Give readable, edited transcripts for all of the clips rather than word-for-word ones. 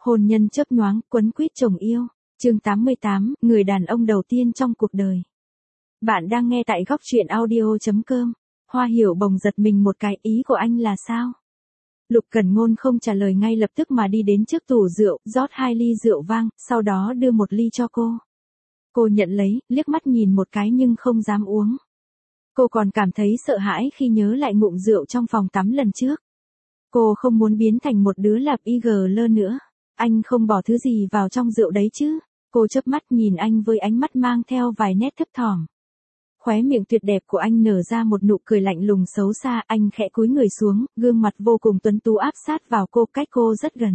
Hôn nhân chớp nhoáng, quấn quýt chồng yêu. Chương 88, người đàn ông đầu tiên trong cuộc đời. Bạn đang nghe tại góc truyện audio.com. Hoa Hiểu Bồng giật mình một cái, ý của anh là sao? Lục Cẩn Ngôn không trả lời ngay lập tức mà đi đến trước tủ rượu, rót 2 ly rượu vang, sau đó đưa 1 ly cho cô. Cô nhận lấy, liếc mắt nhìn một cái nhưng không dám uống. Cô còn cảm thấy sợ hãi khi nhớ lại ngụm rượu trong phòng tắm lần trước. Cô không muốn biến thành một đứa lạp IG nữa. Anh không bỏ thứ gì vào trong rượu đấy chứ? Cô chớp mắt nhìn anh với ánh mắt mang theo vài nét thấp thỏm. Khóe miệng tuyệt đẹp của anh nở ra một nụ cười lạnh lùng xấu xa, anh khẽ cúi người xuống, gương mặt vô cùng tuấn tú áp sát vào cô, cách cô rất gần.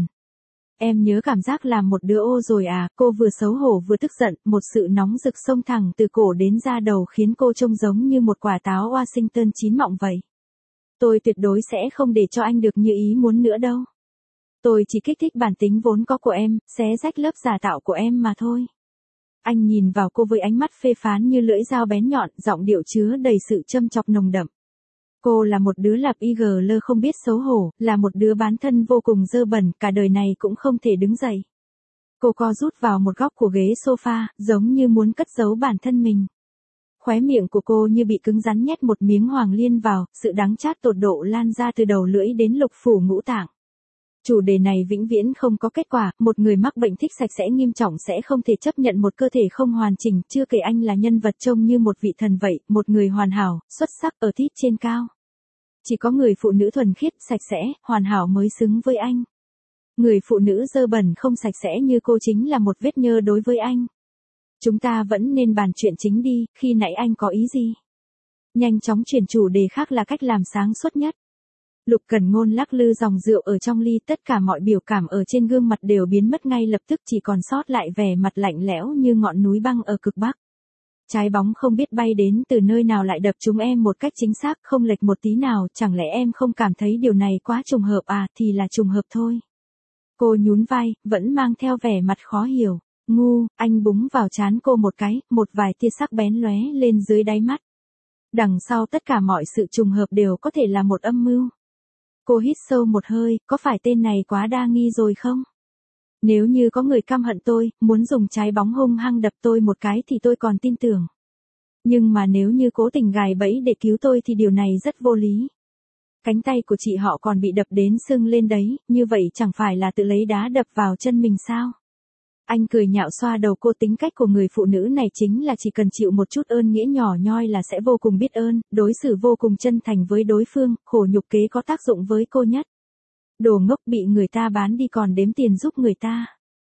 Em nhớ cảm giác làm một đứa ô rồi à? Cô vừa xấu hổ vừa tức giận, một sự nóng rực xông thẳng từ cổ đến da đầu khiến cô trông giống như một quả táo Washington chín mọng vậy. Tôi tuyệt đối sẽ không để cho anh được như ý muốn nữa đâu. Tôi chỉ kích thích bản tính vốn có của em, xé rách lớp giả tạo của em mà thôi. Anh nhìn vào cô với ánh mắt phê phán như lưỡi dao bén nhọn, giọng điệu chứa đầy sự châm chọc nồng đậm. Cô là một đứa lạp IG không biết xấu hổ, là một đứa bán thân vô cùng dơ bẩn, cả đời này cũng không thể đứng dậy. Cô co rút vào một góc của ghế sofa, giống như muốn cất giấu bản thân mình. Khóe miệng của cô như bị cứng rắn nhét một miếng hoàng liên vào, sự đắng chát tột độ lan ra từ đầu lưỡi đến lục phủ ngũ tạng. Chủ đề này vĩnh viễn không có kết quả, một người mắc bệnh thích sạch sẽ nghiêm trọng sẽ không thể chấp nhận một cơ thể không hoàn chỉnh, chưa kể anh là nhân vật trông như một vị thần vậy, một người hoàn hảo, xuất sắc ở tít trên cao. Chỉ có người phụ nữ thuần khiết, sạch sẽ, hoàn hảo mới xứng với anh. Người phụ nữ dơ bẩn không sạch sẽ như cô chính là một vết nhơ đối với anh. Chúng ta vẫn nên bàn chuyện chính đi, khi nãy anh có ý gì? Nhanh chóng chuyển chủ đề khác là cách làm sáng suốt nhất. Lục Cẩn Ngôn lắc lư dòng rượu ở trong ly, tất cả mọi biểu cảm ở trên gương mặt đều biến mất ngay lập tức, chỉ còn sót lại vẻ mặt lạnh lẽo như ngọn núi băng ở cực Bắc. Trái bóng không biết bay đến từ nơi nào lại đập trúng em một cách chính xác, không lệch một tí nào, chẳng lẽ em không cảm thấy điều này quá trùng hợp à? Thì là trùng hợp thôi. Cô nhún vai, vẫn mang theo vẻ mặt khó hiểu. Ngu, anh búng vào trán cô một cái, một vài tia sắc bén lóe lên dưới đáy mắt. Đằng sau tất cả mọi sự trùng hợp đều có thể là một âm mưu. Cô hít sâu một hơi, có phải tên này quá đa nghi rồi không? Nếu như có người căm hận tôi, muốn dùng trái bóng hung hăng đập tôi một cái thì tôi còn tin tưởng. Nhưng mà nếu như cố tình gài bẫy để cứu tôi thì điều này rất vô lý. Cánh tay của chị họ còn bị đập đến sưng lên đấy, như vậy chẳng phải là tự lấy đá đập vào chân mình sao? Anh cười nhạo xoa đầu cô, tính cách của người phụ nữ này chính là chỉ cần chịu một chút ơn nghĩa nhỏ nhoi là sẽ vô cùng biết ơn, đối xử vô cùng chân thành với đối phương, khổ nhục kế có tác dụng với cô nhất. Đồ ngốc, bị người ta bán đi còn đếm tiền giúp người ta.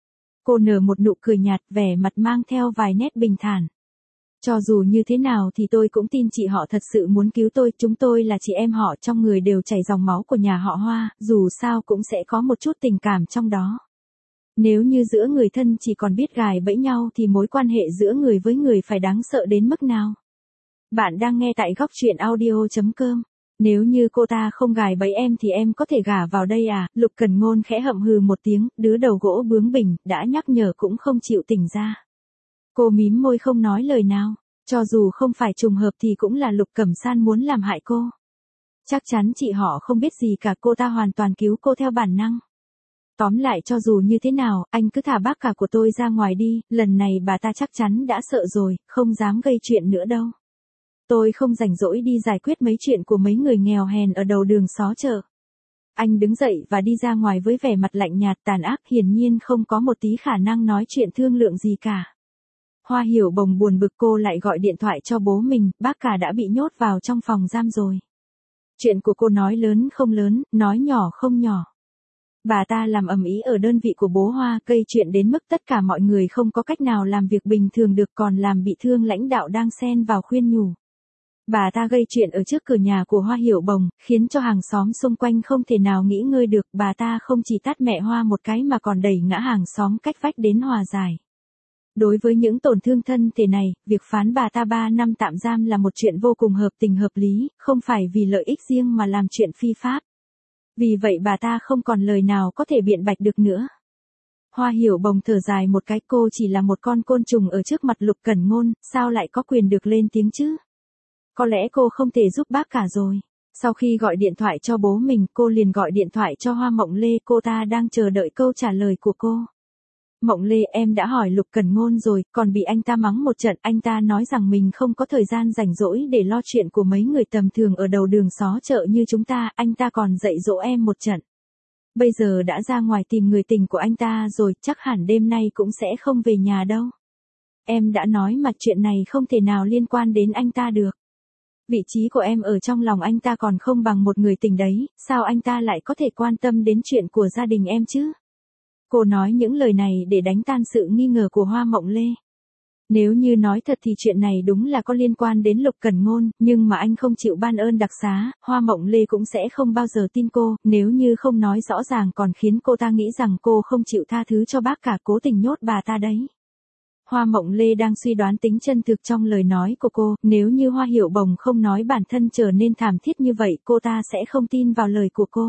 Cô nở một nụ cười nhạt, vẻ mặt mang theo vài nét bình thản. Cho dù như thế nào thì tôi cũng tin chị họ thật sự muốn cứu tôi, chúng tôi là chị em họ, trong người đều chảy dòng máu của nhà họ Hoa, dù sao cũng sẽ có một chút tình cảm trong đó. Nếu như giữa người thân chỉ còn biết gài bẫy nhau thì mối quan hệ giữa người với người phải đáng sợ đến mức nào? Bạn đang nghe tại góc truyện audio.com. Nếu như cô ta không gài bẫy em thì em có thể gả vào đây à? Lục Cẩn Ngôn khẽ hậm hừ một tiếng, đứa đầu gỗ bướng bỉnh, đã nhắc nhở cũng không chịu tỉnh ra. Cô mím môi không nói lời nào, cho dù không phải trùng hợp thì cũng là Lục Cẩm San muốn làm hại cô. Chắc chắn chị họ không biết gì cả, cô ta hoàn toàn cứu cô theo bản năng. Tóm lại cho dù như thế nào, anh cứ thả bác cả của tôi ra ngoài đi, lần này bà ta chắc chắn đã sợ rồi, không dám gây chuyện nữa đâu. Tôi không rảnh rỗi đi giải quyết mấy chuyện của mấy người nghèo hèn ở đầu đường xó chợ. Anh đứng dậy và đi ra ngoài với vẻ mặt lạnh nhạt tàn ác, hiển nhiên không có một tí khả năng nói chuyện thương lượng gì cả. Hoa Hiểu Bồng buồn bực, cô lại gọi điện thoại cho bố mình, bác cả đã bị nhốt vào trong phòng giam rồi. Chuyện của cô nói lớn không lớn, nói nhỏ không nhỏ. Bà ta làm ầm ĩ ở đơn vị của bố Hoa, gây chuyện đến mức tất cả mọi người không có cách nào làm việc bình thường được, còn làm bị thương lãnh đạo đang xen vào khuyên nhủ. Bà ta gây chuyện ở trước cửa nhà của Hoa Hiểu Bồng, khiến cho hàng xóm xung quanh không thể nào nghỉ ngơi được, bà ta không chỉ tát mẹ Hoa một cái mà còn đẩy ngã hàng xóm cách vách đến hòa giải. Đối với những tổn thương thân thể này, việc phán bà ta 3 năm tạm giam là một chuyện vô cùng hợp tình hợp lý, không phải vì lợi ích riêng mà làm chuyện phi pháp. Vì vậy bà ta không còn lời nào có thể biện bạch được nữa. Hoa Hiểu Bồng thở dài một cái, cô chỉ là một con côn trùng ở trước mặt Lục Cẩn Ngôn, sao lại có quyền được lên tiếng chứ? Có lẽ cô không thể giúp bác cả rồi. Sau khi gọi điện thoại cho bố mình, cô liền gọi điện thoại cho Hoa Mộng Lê, cô ta đang chờ đợi câu trả lời của cô. Mộng Lê, em đã hỏi Lục Cẩn Ngôn rồi, còn bị anh ta mắng một trận, anh ta nói rằng mình không có thời gian rảnh rỗi để lo chuyện của mấy người tầm thường ở đầu đường xó chợ như chúng ta, anh ta còn dạy dỗ em một trận. Bây giờ đã ra ngoài tìm người tình của anh ta rồi, chắc hẳn đêm nay cũng sẽ không về nhà đâu. Em đã nói mà chuyện này không thể nào liên quan đến anh ta được. Vị trí của em ở trong lòng anh ta còn không bằng một người tình đấy, sao anh ta lại có thể quan tâm đến chuyện của gia đình em chứ? Cô nói những lời này để đánh tan sự nghi ngờ của Hoa Mộng Lê. Nếu như nói thật thì chuyện này đúng là có liên quan đến Lục Cẩn Ngôn, nhưng mà anh không chịu ban ơn đặc xá, Hoa Mộng Lê cũng sẽ không bao giờ tin cô, nếu như không nói rõ ràng còn khiến cô ta nghĩ rằng cô không chịu tha thứ cho bác cả, cố tình nhốt bà ta đấy. Hoa Mộng Lê đang suy đoán tính chân thực trong lời nói của cô, nếu như Hoa Hiểu Bồng không nói bản thân trở nên thảm thiết như vậy, cô ta sẽ không tin vào lời của cô.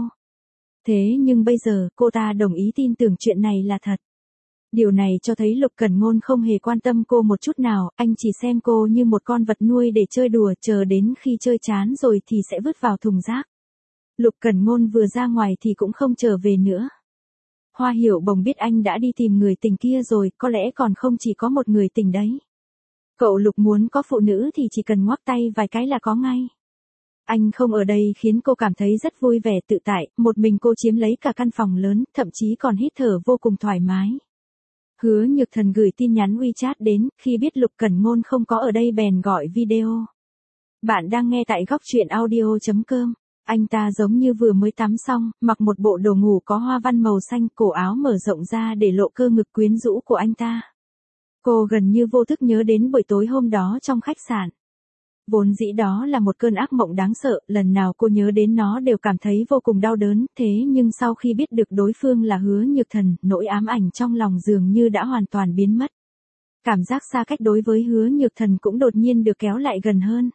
Thế nhưng bây giờ, cô ta đồng ý tin tưởng chuyện này là thật. Điều này cho thấy Lục Cẩn Ngôn không hề quan tâm cô một chút nào, anh chỉ xem cô như một con vật nuôi để chơi đùa, chờ đến khi chơi chán rồi thì sẽ vứt vào thùng rác. Lục Cẩn Ngôn vừa ra ngoài thì cũng không trở về nữa. Hoa Hiểu Bồng biết anh đã đi tìm người tình kia rồi, có lẽ còn không chỉ có một người tình đấy. Cậu Lục muốn có phụ nữ thì chỉ cần ngoắc tay vài cái là có ngay. Anh không ở đây khiến cô cảm thấy rất vui vẻ tự tại, một mình cô chiếm lấy cả căn phòng lớn, thậm chí còn hít thở vô cùng thoải mái. Hứa Nhược Thần gửi tin nhắn WeChat đến, khi biết Lục Cẩn Ngôn không có ở đây bèn gọi video. Bạn đang nghe tại góc truyện audio.com. Anh ta giống như vừa mới tắm xong, mặc một bộ đồ ngủ có hoa văn màu xanh, cổ áo mở rộng ra để lộ cơ ngực quyến rũ của anh ta. Cô gần như vô thức nhớ đến buổi tối hôm đó trong khách sạn. Vốn dĩ đó là một cơn ác mộng đáng sợ, lần nào cô nhớ đến nó đều cảm thấy vô cùng đau đớn, thế nhưng sau khi biết được đối phương là Hứa Nhược Thần, nỗi ám ảnh trong lòng dường như đã hoàn toàn biến mất. Cảm giác xa cách đối với Hứa Nhược Thần cũng đột nhiên được kéo lại gần hơn.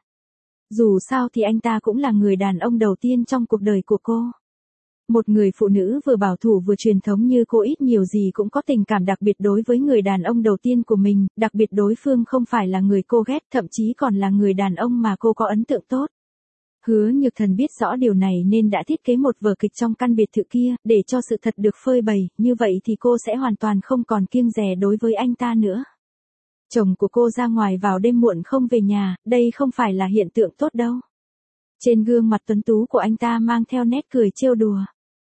Dù sao thì anh ta cũng là người đàn ông đầu tiên trong cuộc đời của cô. Một người phụ nữ vừa bảo thủ vừa truyền thống như cô ít nhiều gì cũng có tình cảm đặc biệt đối với người đàn ông đầu tiên của mình, đặc biệt đối phương không phải là người cô ghét, thậm chí còn là người đàn ông mà cô có ấn tượng tốt. Hứa Nhược Thần biết rõ điều này nên đã thiết kế một vở kịch trong căn biệt thự kia, để cho sự thật được phơi bày, như vậy thì cô sẽ hoàn toàn không còn kiêng dè đối với anh ta nữa. Chồng của cô ra ngoài vào đêm muộn không về nhà, đây không phải là hiện tượng tốt đâu. Trên gương mặt tuấn tú của anh ta mang theo nét cười trêu đùa.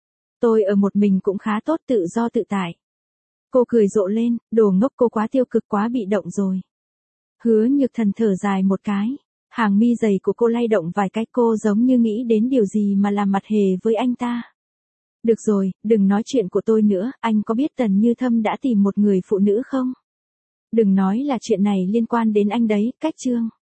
Tôi ở một mình cũng khá tốt, tự do tự tại. Cô cười rộ lên, đồ ngốc, cô quá tiêu cực, quá bị động rồi. Hứa Nhược Thần thở dài một cái. Hàng mi dày của cô lay động vài cái, cô giống như nghĩ đến điều gì mà làm mặt hề với anh ta. Được rồi, đừng nói chuyện của tôi nữa, anh có biết Tần Như Thâm đã tìm một người phụ nữ không? Đừng nói là chuyện này liên quan đến anh đấy, cách chương.